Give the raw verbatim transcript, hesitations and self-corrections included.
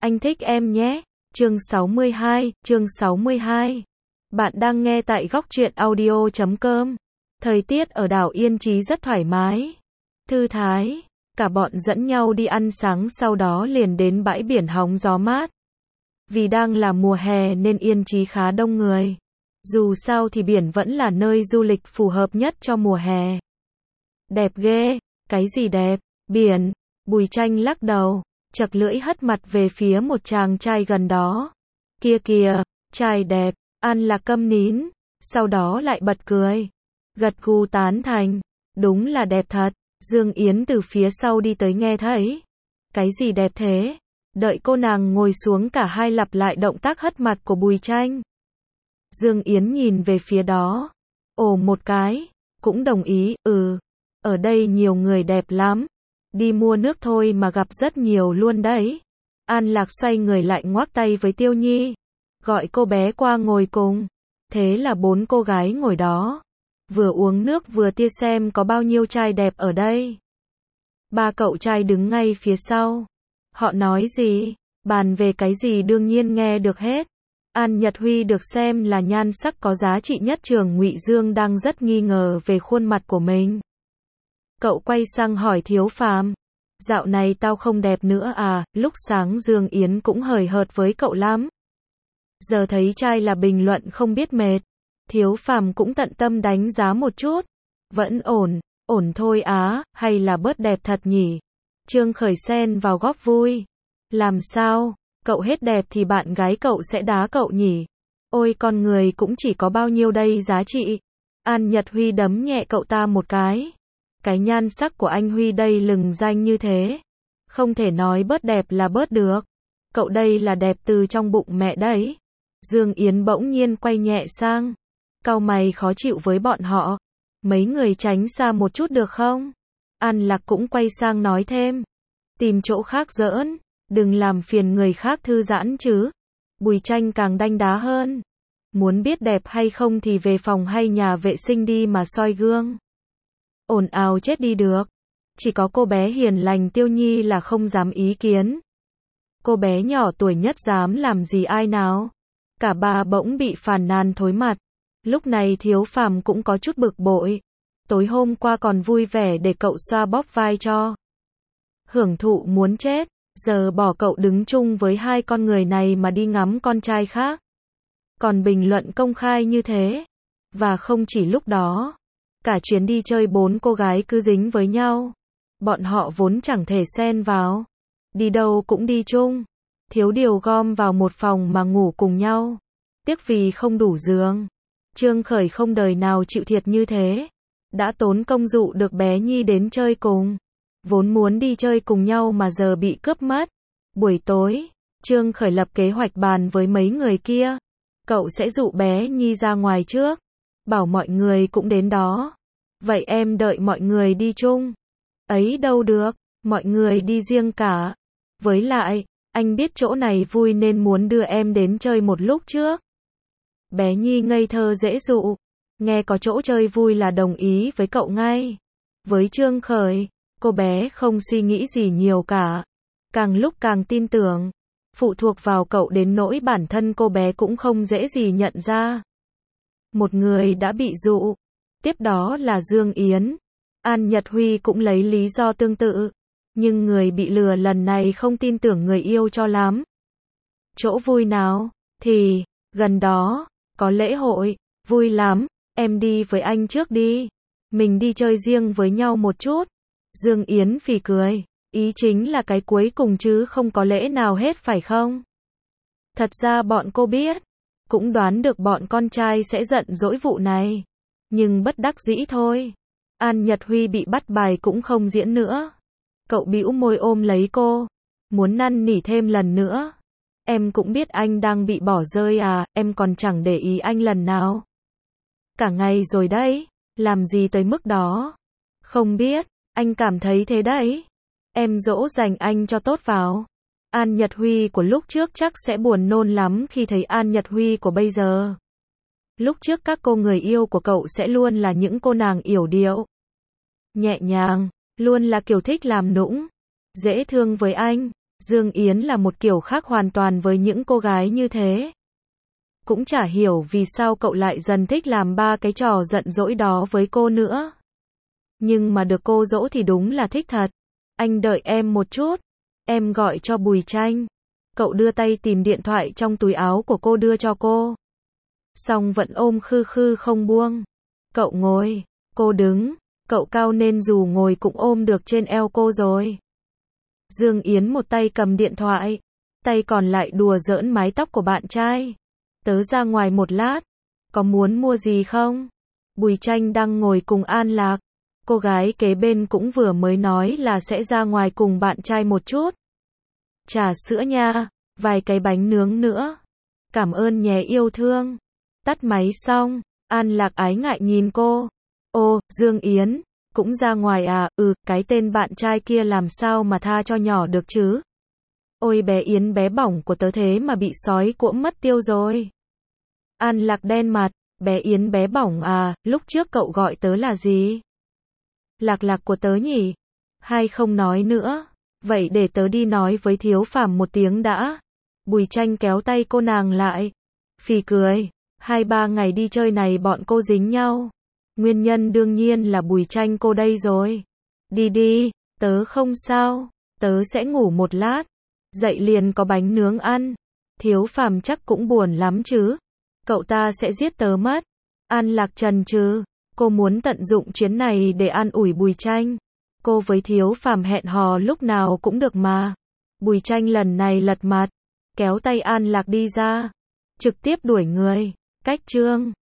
Anh thích em nhé. Chương sáu mươi hai, chương sáu mươi hai. Bạn đang nghe tại góc truyện audio chấm com. Thời tiết ở đảo Yên Trí rất thoải mái, thư thái. Cả bọn dẫn nhau đi ăn sáng, sau đó liền đến bãi biển hóng gió mát. Vì đang là mùa hè nên Yên Trí khá đông người. Dù sao thì biển vẫn là nơi du lịch phù hợp nhất cho mùa hè. Đẹp ghê. Cái gì đẹp? Biển. Bùi Tranh lắc đầu, chật lưỡi hất mặt về phía một chàng trai gần đó. Kia kìa, trai đẹp. An Lạc câm nín, sau đó lại bật cười, gật gù tán thành. Đúng là đẹp thật. Dương Yến từ phía sau đi tới nghe thấy. Cái gì đẹp thế? Đợi cô nàng ngồi xuống, cả hai lặp lại động tác hất mặt của Bùi Tranh. Dương Yến nhìn về phía đó, ồ một cái, cũng đồng ý, ừ, ở đây nhiều người đẹp lắm. Đi mua nước thôi mà gặp rất nhiều luôn đấy. An Lạc xoay người lại ngoắc tay với Tiêu Nhi, gọi cô bé qua ngồi cùng. Thế là bốn cô gái ngồi đó, vừa uống nước vừa tia xem có bao nhiêu trai đẹp ở đây. Ba cậu trai đứng ngay phía sau. Họ nói gì, bàn về cái gì đương nhiên nghe được hết. An Nhật Huy được xem là nhan sắc có giá trị nhất trường Ngụy Dương đang rất nghi ngờ về khuôn mặt của mình. Cậu quay sang hỏi Thiếu Phàm, dạo này tao không đẹp nữa à? Lúc sáng Dương Yến cũng hời hợt với cậu lắm. Giờ thấy trai là bình luận không biết mệt. Thiếu Phàm cũng tận tâm đánh giá một chút. Vẫn ổn, ổn thôi á, hay là bớt đẹp thật nhỉ? Trương Khởi xen vào góp vui. Làm sao, cậu hết đẹp thì bạn gái cậu sẽ đá cậu nhỉ? Ôi con người cũng chỉ có bao nhiêu đây giá trị. An Nhật Huy đấm nhẹ cậu ta một cái. Cái nhan sắc của anh Huy đây lừng danh như thế, không thể nói bớt đẹp là bớt được. Cậu đây là đẹp từ trong bụng mẹ đấy. Dương Yến bỗng nhiên quay nhẹ sang, cau mày khó chịu với bọn họ. Mấy người tránh xa một chút được không? An Lạc cũng quay sang nói thêm, tìm chỗ khác giỡn, đừng làm phiền người khác thư giãn chứ. Bùi Tranh càng đanh đá hơn, muốn biết đẹp hay không thì về phòng hay nhà vệ sinh đi mà soi gương. Ồn ào chết đi được. Chỉ có cô bé hiền lành Tiêu Nhi là không dám ý kiến. Cô bé nhỏ tuổi nhất dám làm gì ai nào? Cả ba bỗng bị phàn nàn thối mặt. Lúc này Thiếu Phàm cũng có chút bực bội. Tối hôm qua còn vui vẻ để cậu xoa bóp vai cho. Hưởng thụ muốn chết. Giờ bỏ cậu đứng chung với hai con người này mà đi ngắm con trai khác. Còn bình luận công khai như thế. Và không chỉ lúc đó. Cả chuyến đi chơi bốn cô gái cứ dính với nhau. Bọn họ vốn chẳng thể xen vào. Đi đâu cũng đi chung. Thiếu điều gom vào một phòng mà ngủ cùng nhau. Tiếc vì không đủ giường. Trương Khởi không đời nào chịu thiệt như thế. Đã tốn công dụ được bé Nhi đến chơi cùng. Vốn muốn đi chơi cùng nhau mà giờ bị cướp mất. Buổi tối, Trương Khởi lập kế hoạch bàn với mấy người kia. Cậu sẽ dụ bé Nhi ra ngoài trước. Bảo mọi người cũng đến đó. Vậy em đợi mọi người đi chung. Ấy đâu được, mọi người đi riêng cả. Với lại, anh biết chỗ này vui nên muốn đưa em đến chơi một lúc trước. Bé Nhi ngây thơ dễ dụ. Nghe có chỗ chơi vui là đồng ý với cậu ngay. Với Trương Khởi, cô bé không suy nghĩ gì nhiều cả. Càng lúc càng tin tưởng. Phụ thuộc vào cậu đến nỗi bản thân cô bé cũng không dễ gì nhận ra. Một người đã bị dụ. Tiếp đó là Dương Yến. An Nhật Huy cũng lấy lý do tương tự. Nhưng người bị lừa lần này không tin tưởng người yêu cho lắm. Chỗ vui nào? Thì, gần đó, có lễ hội. Vui lắm, em đi với anh trước đi. Mình đi chơi riêng với nhau một chút. Dương Yến phì cười. Ý chính là cái cuối cùng chứ không có lễ nào hết phải không? Thật ra bọn cô biết. Cũng đoán được bọn con trai sẽ giận dỗi vụ này. Nhưng bất đắc dĩ thôi. An Nhật Huy bị bắt bài cũng không diễn nữa. Cậu bĩu môi ôm lấy cô. Muốn năn nỉ thêm lần nữa. Em cũng biết anh đang bị bỏ rơi à, em còn chẳng để ý anh lần nào. Cả ngày rồi đấy, làm gì tới mức đó. Không biết, anh cảm thấy thế đấy. Em dỗ dành anh cho tốt vào. An Nhật Huy của lúc trước chắc sẽ buồn nôn lắm khi thấy An Nhật Huy của bây giờ. Lúc trước các cô người yêu của cậu sẽ luôn là những cô nàng yểu điệu, nhẹ nhàng, luôn là kiểu thích làm nũng, dễ thương với anh. Dương Yến là một kiểu khác hoàn toàn với những cô gái như thế. Cũng chả hiểu vì sao cậu lại dần thích làm ba cái trò giận dỗi đó với cô nữa. Nhưng mà được cô dỗ thì đúng là thích thật. Anh đợi em một chút. Em gọi cho Bùi Tranh. Cậu đưa tay tìm điện thoại trong túi áo của cô đưa cho cô. Xong vẫn ôm khư khư không buông. Cậu ngồi, cô đứng. Cậu cao nên dù ngồi cũng ôm được trên eo cô rồi. Dương Yến một tay cầm điện thoại, tay còn lại đùa giỡn mái tóc của bạn trai. Tớ ra ngoài một lát. Có muốn mua gì không? Bùi Tranh đang ngồi cùng An Lạc. Cô gái kế bên cũng vừa mới nói là sẽ ra ngoài cùng bạn trai một chút. Trà sữa nha, vài cái bánh nướng nữa. Cảm ơn nhé yêu thương. Tắt máy xong, An Lạc ái ngại nhìn cô. Ô, Dương Yến, cũng ra ngoài à? Ừ, cái tên bạn trai kia làm sao mà tha cho nhỏ được chứ? Ôi bé Yến bé bỏng của tớ thế mà bị sói cuỗm mất tiêu rồi. An Lạc đen mặt, bé Yến bé bỏng à, lúc trước cậu gọi tớ là gì? Lạc Lạc của tớ nhỉ? Hay không nói nữa? Vậy để tớ đi nói với Thiếu Phàm một tiếng đã. Bùi Tranh kéo tay cô nàng lại. Phì cười, hai ba ngày đi chơi này bọn cô dính nhau. Nguyên nhân đương nhiên là Bùi Tranh cô đây rồi. Đi đi, tớ không sao, tớ sẽ ngủ một lát. Dậy liền có bánh nướng ăn. Thiếu Phàm chắc cũng buồn lắm chứ. Cậu ta sẽ giết tớ mất. An Lạc chần chừ, cô muốn tận dụng chuyến này để an ủi Bùi Tranh. Cô với Thiếu Phàm hẹn hò lúc nào cũng được mà. Bùi Tranh lần này lật mặt, kéo tay An Lạc đi ra, trực tiếp đuổi người. Cách chương